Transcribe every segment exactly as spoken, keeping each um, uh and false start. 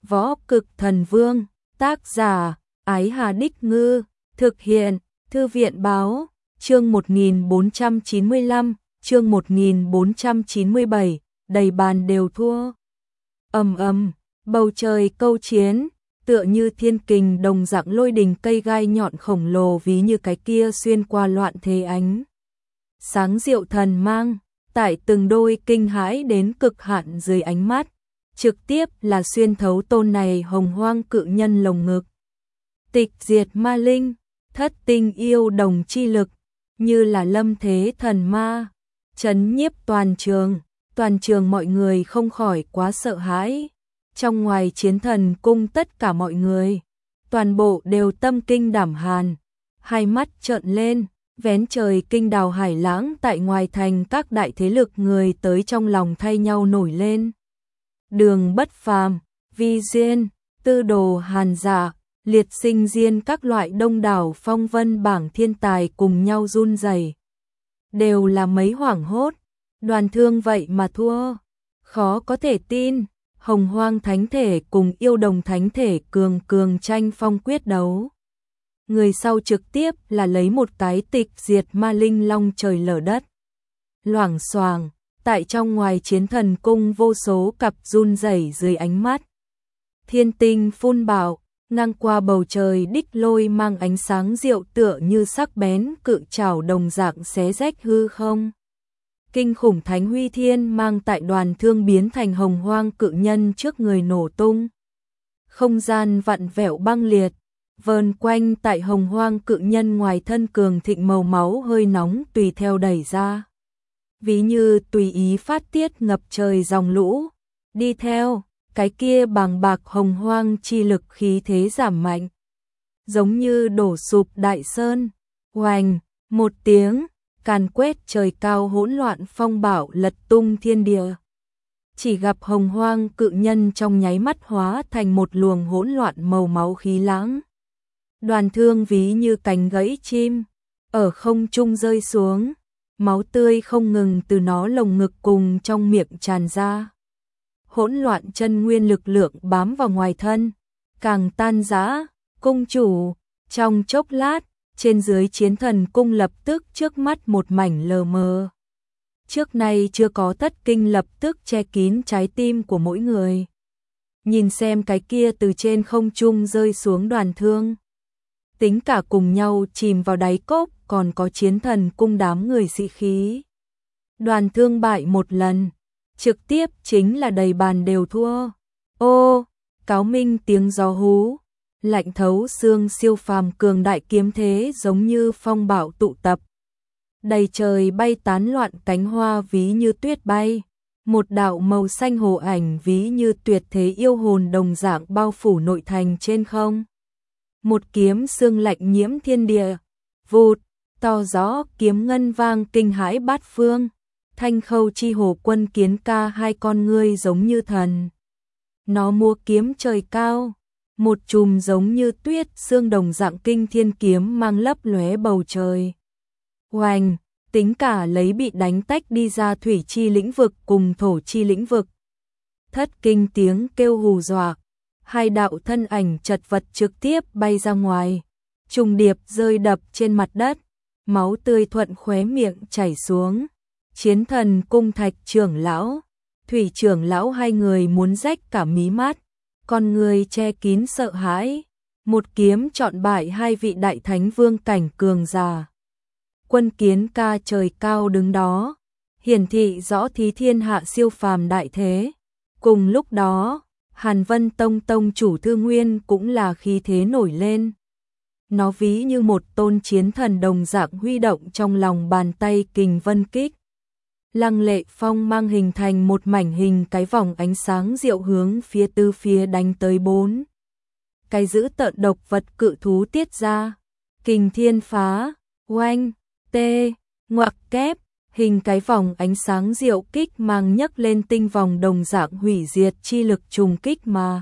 Võ Cực Thần Vương, tác giả, Ái Hà Đích Ngư, thực hiện, Thư viện Báo, chương một nghìn bốn trăm chín mươi lăm, chương một nghìn bốn trăm chín mươi bảy, đầy bàn đều thua. Ầm ầm, bầu trời câu chiến, tựa như thiên kình đồng dạng lôi đình cây gai nhọn khổng lồ ví như cái kia xuyên qua loạn thế ánh. Sáng diệu thần mang, tại từng đôi kinh hãi đến cực hạn dưới ánh mắt, trực tiếp là xuyên thấu tôn này hồng hoang cự nhân lồng ngực. Tịch diệt ma linh, thất tinh yêu đồng chi lực, như là lâm thế thần ma, chấn nhiếp toàn trường, toàn trường mọi người không khỏi quá sợ hãi. Trong ngoài chiến thần cung tất cả mọi người, toàn bộ đều tâm kinh đảm hàn, hai mắt trợn lên, vén trời kinh đào hải lãng tại ngoài thành các đại thế lực người tới trong lòng thay nhau nổi lên. Đường Bất Phàm, Vi Diên, Tư Đồ Hàn Dạ, Liệt Sinh Diên các loại đông đảo phong vân bảng thiên tài cùng nhau run rẩy. Đều là mấy hoảng hốt, Đoàn Thương vậy mà thua, khó có thể tin. Hồng Hoang Thánh Thể cùng Yêu Đồng Thánh Thể cường cường tranh phong quyết đấu. Người sau trực tiếp là lấy một cái tịch diệt ma linh long trời lở đất. Loảng xoảng, tại trong ngoài chiến thần cung vô số cặp run rẩy dưới ánh mắt. Thiên tinh phun bạo, ngang qua bầu trời đích lôi mang ánh sáng diệu tựa như sắc bén cự trảo đồng dạng xé rách hư không. Kinh khủng thánh huy thiên mang tại Đoàn Thương biến thành hồng hoang cự nhân trước người nổ tung. Không gian vặn vẹo băng liệt, vờn quanh tại hồng hoang cự nhân ngoài thân cường thịnh màu máu hơi nóng tùy theo đẩy ra. Ví như tùy ý phát tiết ngập trời dòng lũ, đi theo, cái kia bàng bạc hồng hoang chi lực khí thế giảm mạnh. Giống như đổ sụp đại sơn, oành, một tiếng. Càn quét trời cao hỗn loạn phong bạo lật tung thiên địa. Chỉ gặp hồng hoang cự nhân trong nháy mắt hóa thành một luồng hỗn loạn màu máu khí lãng. Đoàn Thương ví như cánh gãy chim, ở không trung rơi xuống, máu tươi không ngừng từ nó lồng ngực cùng trong miệng tràn ra. Hỗn loạn chân nguyên lực lượng bám vào ngoài thân, càng tan rã, cung chủ, trong chốc lát. Trên dưới chiến thần cung lập tức trước mắt một mảnh lờ mờ. Trước nay chưa có thất kinh lập tức che kín trái tim của mỗi người. Nhìn xem cái kia từ trên không trung rơi xuống Đoàn Thương. Tính cả cùng nhau chìm vào đáy cốc còn có chiến thần cung đám người sĩ khí. Đoàn Thương bại một lần, trực tiếp chính là đầy bàn đều thua. Ô, cáo minh tiếng gió hú. Lạnh thấu xương siêu phàm cường đại kiếm thế giống như phong bạo tụ tập. Đầy trời bay tán loạn cánh hoa ví như tuyết bay. Một đạo màu xanh hồ ảnh ví như tuyệt thế yêu hồn đồng dạng bao phủ nội thành trên không. Một kiếm xương lạnh nhiễm thiên địa. Vụt, to gió kiếm ngân vang kinh hãi bát phương. Thanh Khâu Chi Hồ Quân Kiến Ca hai con ngươi giống như thần. Nó múa kiếm trời cao. Một chùm giống như tuyết xương đồng dạng kinh thiên kiếm mang lấp lóe bầu trời. Oanh, tính cả lấy bị đánh tách đi ra thủy chi lĩnh vực cùng thổ chi lĩnh vực. Thất kinh tiếng kêu hù dọa, hai đạo thân ảnh chật vật trực tiếp bay ra ngoài, trùng điệp rơi đập trên mặt đất, máu tươi thuận khóe miệng chảy xuống. Chiến thần cung Thạch trưởng lão, Thủy trưởng lão hai người muốn rách cả mí mắt. Con người che kín sợ hãi, một kiếm chọn bại hai vị đại thánh vương cảnh cường giả. Quân Kiến Ca trời cao đứng đó, hiển thị rõ thí thiên hạ siêu phàm đại thế. Cùng lúc đó, Hàn Vân Tông tông chủ Thư Nguyên cũng là khí thế nổi lên. Nó ví như một tôn chiến thần đồng dạng huy động trong lòng bàn tay kình vân kích. Lăng lệ phong mang hình thành một mảnh hình cái vòng ánh sáng diệu hướng phía tư phía đánh tới bốn. Cái giữ tợn độc vật cự thú tiết ra. Kình thiên phá, oanh, tê, ngoặc kép, hình cái vòng ánh sáng diệu kích mang nhấc lên tinh vòng đồng dạng hủy diệt chi lực trùng kích mà.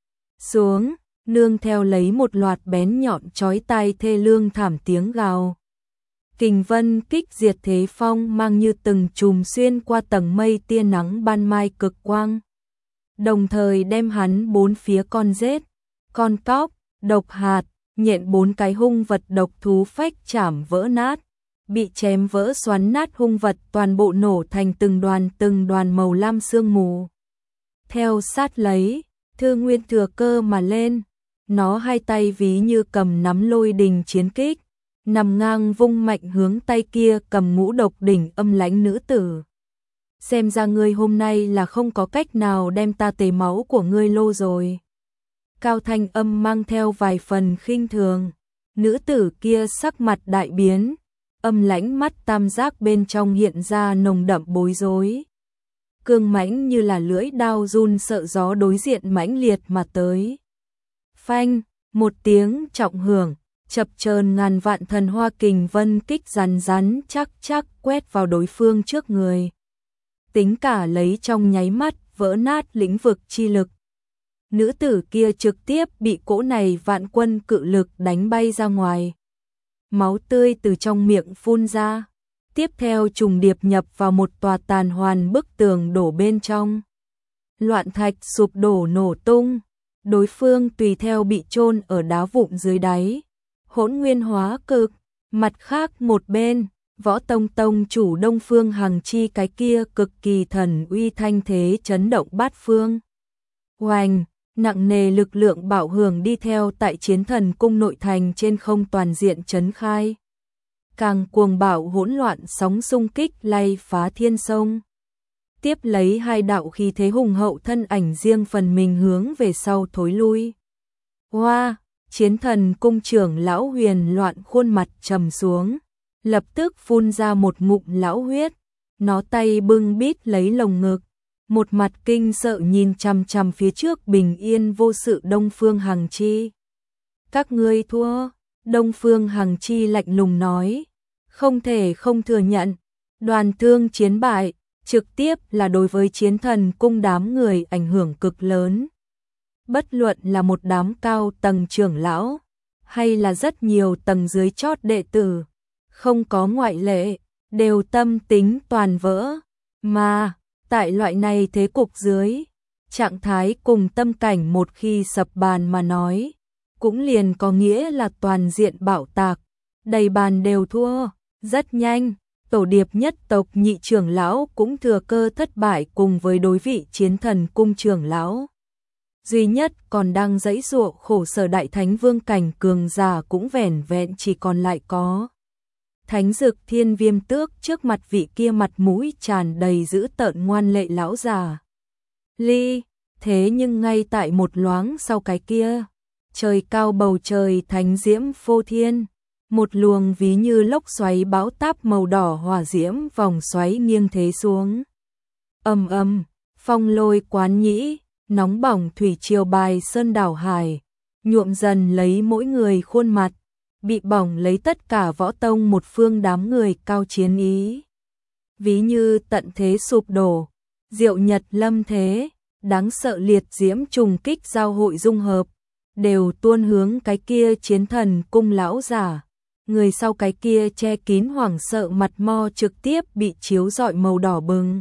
Xuống, nương theo lấy một loạt bén nhọn chói tai thê lương thảm tiếng gào. Kình vân kích diệt thế phong mang như từng chùm xuyên qua tầng mây tia nắng ban mai cực quang. đồng thời đem hắn bốn phía con rết, con cóc, độc hạt, nhện bốn cái hung vật độc thú phách chảm vỡ nát, bị chém vỡ xoắn nát hung vật toàn bộ nổ thành từng đoàn từng đoàn màu lam sương mù. Theo sát lấy, Thư Nguyên thừa cơ mà lên, nó hai tay ví như cầm nắm lôi đình chiến kích, nằm ngang vung mạnh hướng tay kia cầm ngũ độc đỉnh âm lãnh nữ tử. Xem ra ngươi hôm nay là không có cách nào đem ta tề máu của ngươi lô rồi. Cao thanh âm mang theo vài phần khinh thường, nữ tử kia sắc mặt đại biến, âm lãnh mắt tam giác bên trong hiện ra nồng đậm bối rối. Cương mãnh như là lưỡi đao run sợ gió đối diện mãnh liệt mà tới. Phanh, một tiếng trọng hưởng, chập chờn ngàn vạn thần hoa kình vân kích rắn rắn chắc chắc quét vào đối phương trước người. Tính cả lấy trong nháy mắt vỡ nát lĩnh vực chi lực. Nữ tử kia trực tiếp bị cỗ này vạn quân cự lực đánh bay ra ngoài. Máu tươi từ trong miệng phun ra, tiếp theo trùng điệp nhập vào một tòa tàn hoàn bức tường đổ bên trong. Loạn thạch sụp đổ nổ tung, đối phương tùy theo bị chôn ở đá vụn dưới đáy. Hỗn nguyên hóa cực, mặt khác một bên, Võ Tông Tông chủ Đông Phương Hằng Chi cái kia cực kỳ thần uy thanh thế chấn động bát phương. Oanh, nặng nề lực lượng bạo hưởng đi theo tại Chiến Thần Cung nội thành trên không toàn diện chấn khai. Càng cuồng bạo hỗn loạn sóng xung kích lay phá thiên sông. Tiếp lấy hai đạo khí thế hùng hậu thân ảnh riêng phần mình hướng về sau thối lui. Hoa, Chiến Thần Cung trưởng lão Huyền loạn khuôn mặt trầm xuống, lập tức phun ra một ngụm lão huyết, nó tay bưng bít lấy lồng ngực, một mặt kinh sợ nhìn chằm chằm phía trước bình yên vô sự Đông Phương Hằng Chi. Các ngươi thua, Đông Phương Hằng Chi lạnh lùng nói, không thể không thừa nhận, đoàn thương chiến bại, trực tiếp là đối với Chiến Thần Cung đám người ảnh hưởng cực lớn. Bất luận là một đám cao tầng trưởng lão, hay là rất nhiều tầng dưới chót đệ tử, không có ngoại lệ, đều tâm tính toàn vỡ, mà tại loại này thế cục dưới, trạng thái cùng tâm cảnh một khi sập bàn mà nói, cũng liền có nghĩa là toàn diện bạo tạc, đầy bàn đều thua, rất nhanh, tổ điệp nhất tộc nhị trưởng lão cũng thừa cơ thất bại cùng với đối vị Chiến Thần Cung trưởng lão. Duy nhất còn đang giãy giụa khổ sở đại thánh vương cảnh cường giả cũng vẻn vẹn chỉ còn lại có Thánh Dực Thiên Viêm Tước trước mặt vị kia mặt mũi tràn đầy dữ tợn ngoan lệ lão già. Ly, thế nhưng ngay tại một loáng sau cái kia, trời cao bầu trời thánh diễm phô thiên, một luồng ví như lốc xoáy bão táp màu đỏ hỏa diễm vòng xoáy nghiêng thế xuống. Ầm ầm, phong lôi quán nhĩ, nóng bỏng thủy triều bài sơn đảo hải, nhuộm dần lấy mỗi người khuôn mặt, bị bỏng lấy tất cả võ tông một phương đám người cao chiến ý. Ví như tận thế sụp đổ, diệu nhật lâm thế, đáng sợ liệt diễm trùng kích giao hội dung hợp, đều tuôn hướng cái kia Chiến Thần Cung lão giả. Người sau cái kia che kín hoảng sợ mặt mo trực tiếp bị chiếu rọi màu đỏ bừng.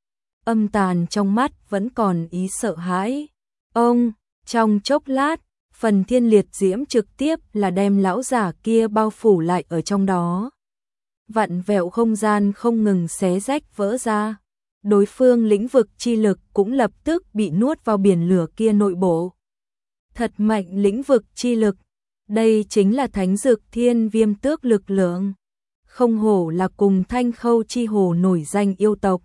Âm tàn trong mắt vẫn còn ý sợ hãi. Ông, trong chốc lát, phần thiên liệt diễm trực tiếp là đem lão giả kia bao phủ lại ở trong đó. Vặn vẹo không gian không ngừng xé rách vỡ ra. Đối phương lĩnh vực chi lực cũng lập tức bị nuốt vào biển lửa kia nội bộ. Thật mạnh lĩnh vực chi lực. Đây chính là Thánh Dực Thiên Viêm Tước lực lượng. Không hổ là cùng Thanh Khâu chi hồ nổi danh yêu tộc.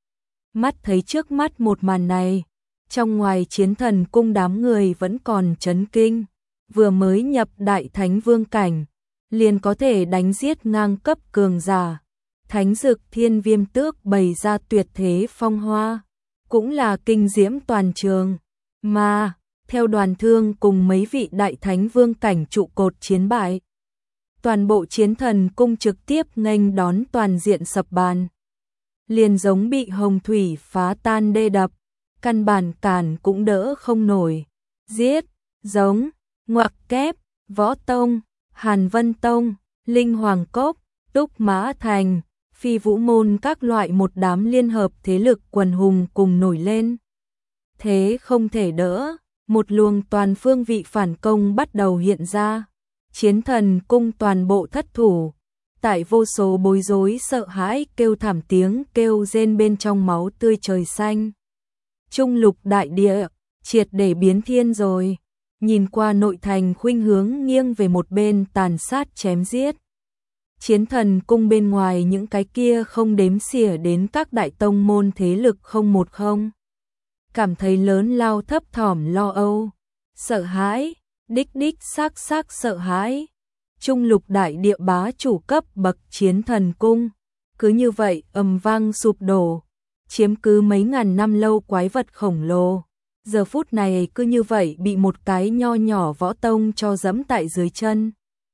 Mắt thấy trước mắt một màn này, trong ngoài Chiến Thần Cung đám người vẫn còn chấn kinh, vừa mới nhập đại thánh vương cảnh, liền có thể đánh giết ngang cấp cường giả. Thánh Dực Thiên Viêm Tước bày ra tuyệt thế phong hoa, cũng là kinh diễm toàn trường, mà theo đoàn thương cùng mấy vị đại thánh vương cảnh trụ cột chiến bại, toàn bộ Chiến Thần Cung trực tiếp nghênh đón toàn diện sập bàn. Liền giống bị hồng thủy phá tan đê đập, căn bản cản cũng đỡ không nổi. Giết, giống, ngoặc kép, Võ Tông, Hàn Vân Tông, Linh Hoàng Cốc, Túc Mã Thành, Phi Vũ Môn các loại một đám liên hợp thế lực quần hùng cùng nổi lên. thế không thể đỡ, một luồng toàn phương vị phản công bắt đầu hiện ra. Chiến thần cung toàn bộ thất thủ, tại vô số bối rối sợ hãi kêu thảm tiếng kêu rên bên trong máu tươi trời xanh. Trung lục đại địa, triệt để biến thiên rồi. Nhìn qua nội thành khuynh hướng nghiêng về một bên tàn sát chém giết. Chiến thần cung bên ngoài những cái kia không đếm xỉa đến các đại tông môn thế lực không một không. Cảm thấy lớn lao thấp thỏm lo âu, sợ hãi, đích đích xác xác sợ hãi. Trung lục đại địa bá chủ cấp bậc chiến thần cung, cứ như vậy ầm vang sụp đổ, chiếm cứ mấy ngàn năm lâu quái vật khổng lồ. Giờ phút này cứ như vậy bị một cái nho nhỏ võ tông cho dẫm tại dưới chân.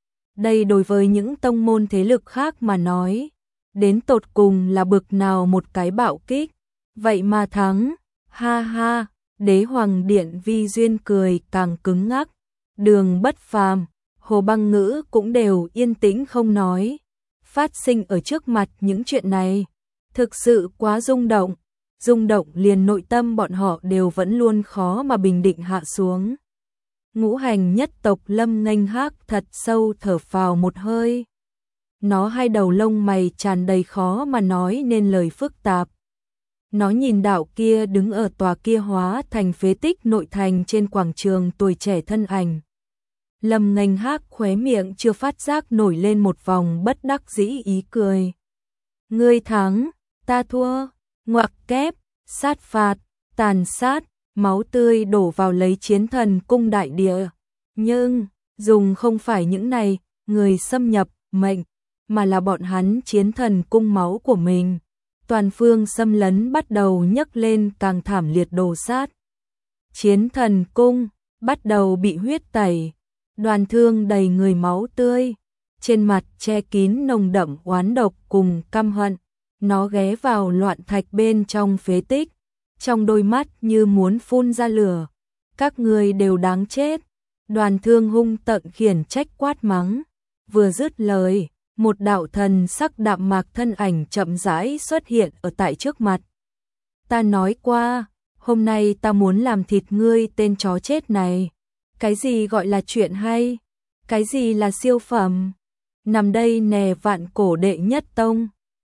Đây đối với những tông môn thế lực khác mà nói, đến tột cùng là bực nào một cái bạo kích, vậy mà thắng, ha ha, đế hoàng điện Vi Duyên cười càng cứng ngắc, Đường Bất Phàm, Hồ Băng Ngữ cũng đều yên tĩnh không nói, phát sinh ở trước mặt những chuyện này, thực sự quá rung động. Rung động liền nội tâm bọn họ đều vẫn luôn khó mà bình định hạ xuống. Ngũ hành nhất tộc Lâm Nghênh Hác thật sâu thở phào một hơi. Nó hai đầu lông mày tràn đầy khó mà nói nên lời phức tạp. Nó nhìn đạo kia đứng ở tòa kia hóa thành phế tích nội thành trên quảng trường tuổi trẻ thân ảnh. Lâm Nghênh Hác khóe miệng chưa phát giác nổi lên một vòng bất đắc dĩ ý cười. Ngươi thắng, ta thua. Ngoặc kép, sát phạt, tàn sát, máu tươi đổ vào lấy chiến thần cung đại địa. Nhưng, dùng không phải những này, người xâm nhập, mệnh, mà là bọn hắn chiến thần cung máu của mình. Toàn phương xâm lấn bắt đầu nhấc lên càng thảm liệt đồ sát. Chiến thần cung, bắt đầu bị huyết tẩy, đoàn thương đầy người máu tươi. Trên mặt che kín nồng đậm oán độc cùng căm hận. Nó ghé vào loạn thạch bên trong phế tích, trong đôi mắt như muốn phun ra lửa. Các người đều đáng chết. Đoàn thương hung tận khiển trách quát mắng. Vừa dứt lời, một đạo thần sắc đạm mạc thân ảnh chậm rãi xuất hiện ở tại trước mặt. Ta nói qua, hôm nay ta muốn làm thịt ngươi tên chó chết này. Cái gì gọi là chuyện hay? Cái gì là siêu phẩm? Nằm đây nè vạn cổ đệ nhất tông.